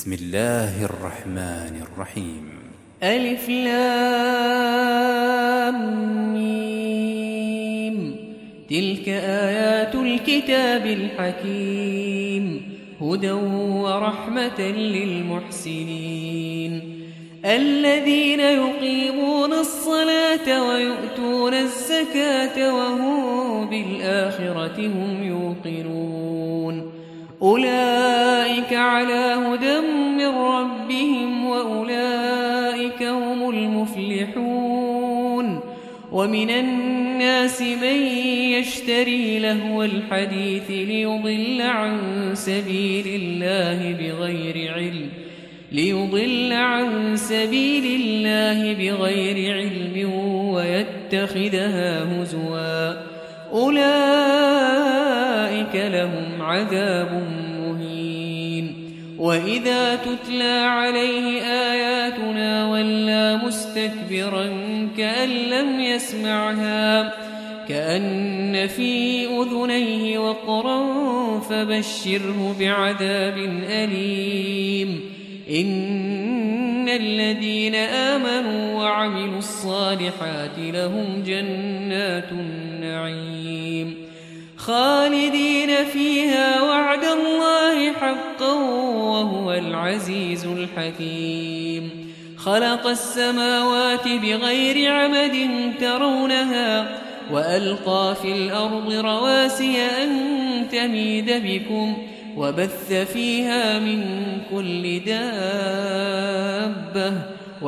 بسم الله الرحمن الرحيم. ألف لام ميم. تلك آيات الكتاب الحكيم هدى ورحمة للمحسنين الذين يقيمون الصلاة ويؤتون الزكاة وهم بالآخرة هم يوقنون أولئك على هدى من ربهم وأولئك هم المفلحون ومن الناس من يشتري لهو الحديث ليضل عن سبيل الله بغير علم ويتخذها هزوا أولئك لهم عذاب مهين وإذا تتلى عليه آياتنا ولى مستكبرا كأن لم يسمعها كأن في أذنيه وقرا فبشره بعذاب أليم إن الذين آمنوا وعملوا الصالحات لهم جنات النعيم خالدين فيها وعد الله حقا وهو العزيز الحكيم خلق السماوات بغير عمد ترونها وألقى في الأرض رواسي أن تميد بكم وبث فيها من كل دابة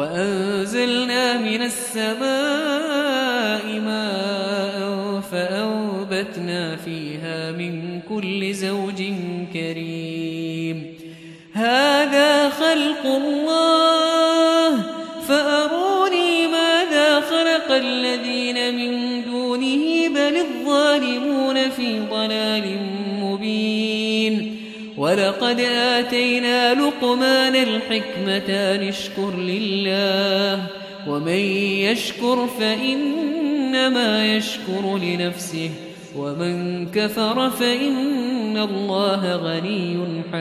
وأنزلنا من السماء ماء فأنبتنا فيها من كل زوج كريم هذا خلق الله فأروني ماذا خلق الذين من دونه بل الظالمون في ضلال مبين ولقد آتينا لقمان الحكمة أن اشكر لله ومن يشكر فإنما يشكر لنفسه ومن كفر فإن الله غني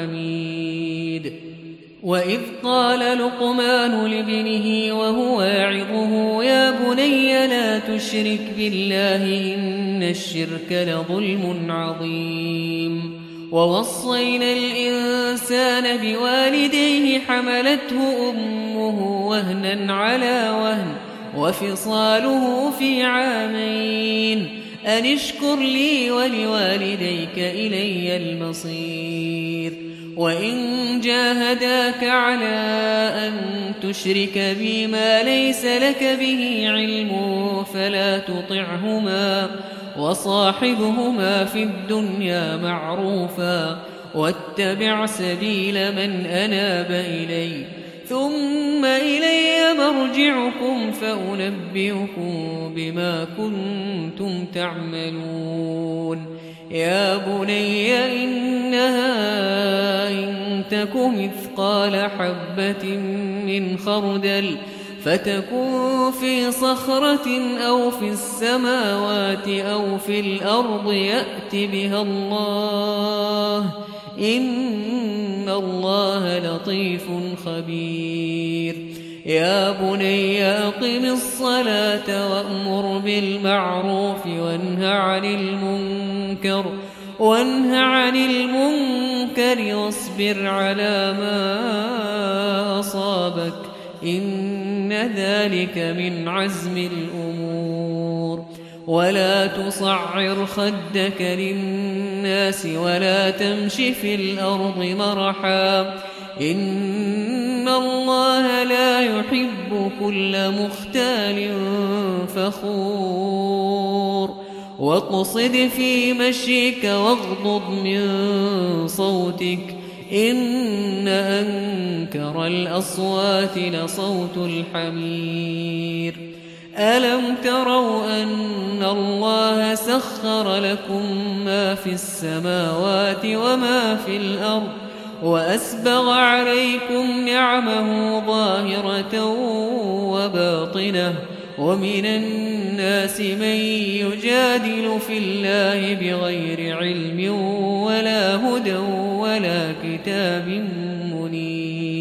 حميد وإذ قال لقمان لابنه وهو يعظه يا بني لا تشرك بالله إن الشرك لظلم عظيم ووصينا الإنسان بوالديه حملته أمه وهنا على وهن وفصاله في عامين أن اشكر لي ولوالديك إلي المصير وإن جاهداك على أن تشرك بي ما ليس لك به علم فلا تطعهما وصاحبهما في الدنيا معروفا واتبع سبيل من أناب إلي ثم إلي مرجعكم فأنبئكم بما كنتم تعملون يا بني إنها إن تك مثقال حبة من خردل فتكن في صخرة أو في السماوات أو في الأرض يأت بها الله إن الله لطيف خبير يا بني أقم الصلاة وأمر بالمعروف وانه عن المنكر واصبر على ما أصابك إن ذلك من عزم الأمور ولا تصعر خدك للناس ولا تمش في الأرض مرحا إن الله لا يحب كل مختال فخور واقصد في مشيك واغضض من صوتك إن أنكر الأصوات لصوت الحمير ألم تروا أن الله سخر لكم ما في السماوات وما في الأرض وأسبغ عليكم نعمه ظاهرة وباطنة ومن الناس من يجادل في الله بغير علم ولا هدى ولا كتاب منير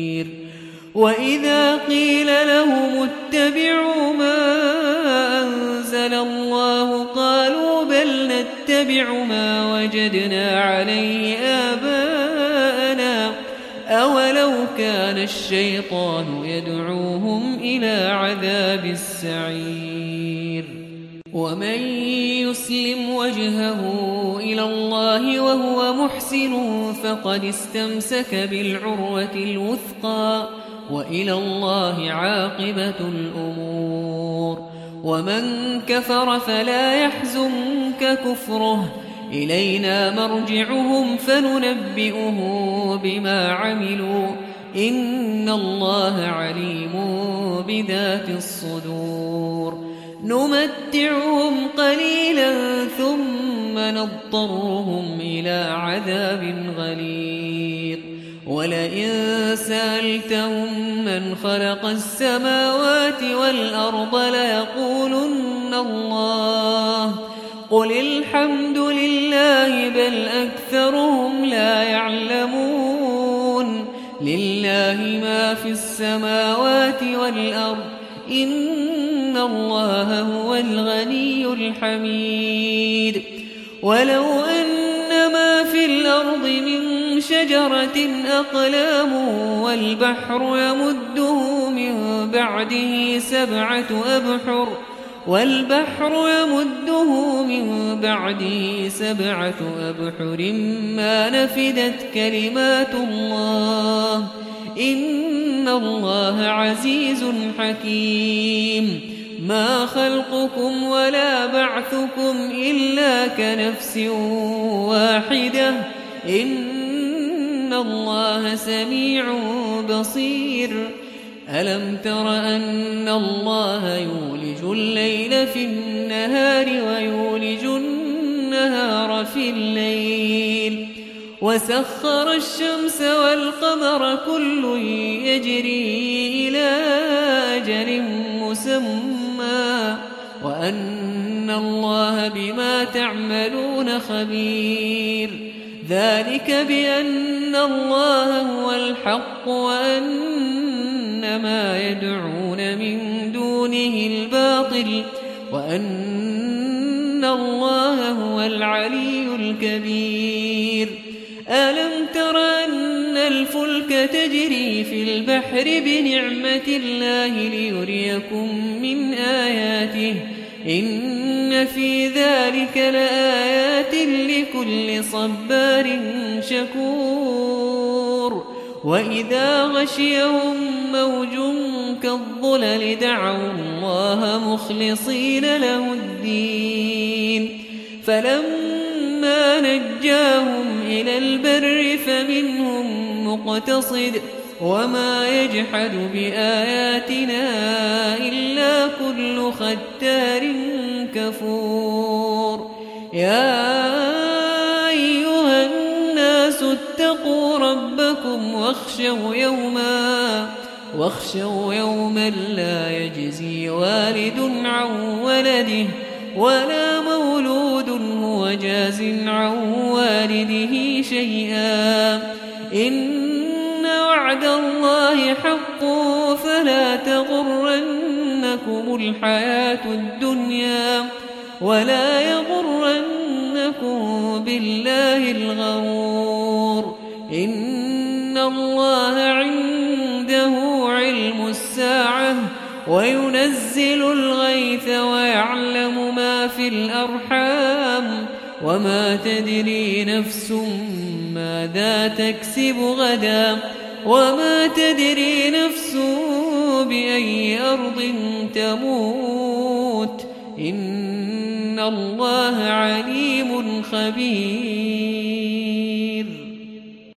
وإذا قيل لهم اتبعوا ما أنزل الله قالوا بل نتبع ما وجدنا عليه آباءنا أولو كان الشيطان يدعوهم إلى عذاب السعير ومن يسلم وجهه إلى الله وهو محسن فقد استمسك بالعروة الوثقى وإلى الله عاقبة الأمور ومن كفر فلا يحزنك كفره إلينا مرجعهم فننبئه بما عملوا إن الله عليم بذات الصدور نمتعهم قليلا ثم نضطرهم إلى عذاب غليظ ولئن سألتهم من خلق السماوات والأرض ليقولن الله قل الحمد لله بل أكثرهم لا يعلمون لله ما في السماوات والأرض إن الله هو الغني الحميد ولو أن ما في الأرض من شجرة أقلام والبحر يمده من بعده سبعة أبحر ما نفدت كلمات الله إن الله عزيز حكيم ما خلقكم ولا بعثكم إلا كنفس واحدة إن الله سميع بصير ألم تر أن الله يولج الليل في النهار ويولج النهار في الليل وسخر الشمس والقمر كل يجري إلى أجل مسمى وأن الله بما تعملون خبير ذلك بأن الله هو الحق وأن ما يدعون من دونه الباطل وأن الله هو العلي الكبير ألم تر أن الفلك تجري في البحر بنعمة الله ليريكم من آياته إن في ذلك لآيات لكل صبار شكور وإذا غشيهم موج كالظلل دعوا الله مخلصين له الدين فلما نجاهم إلى البر فمنهم مقتصد وما يجحد بآياتنا إلا كل ختار كفور يا أيها الناس اتقوا ربكم واخشوا يوما لا يجزي والد عن ولده ولا مولود هو جاز عن والده شيئا إن وعد الله حق فلا تغرنكم الحياة الدنيا ولا يغرنكم بالله الغرور إن الله عنده علم الساعة وينزل الغيث ويعلم ما في الأرحام وما تدري نفس ماذا تكسب غدا وما تدري نفس بأي أرض تموت إن الله عليم خبير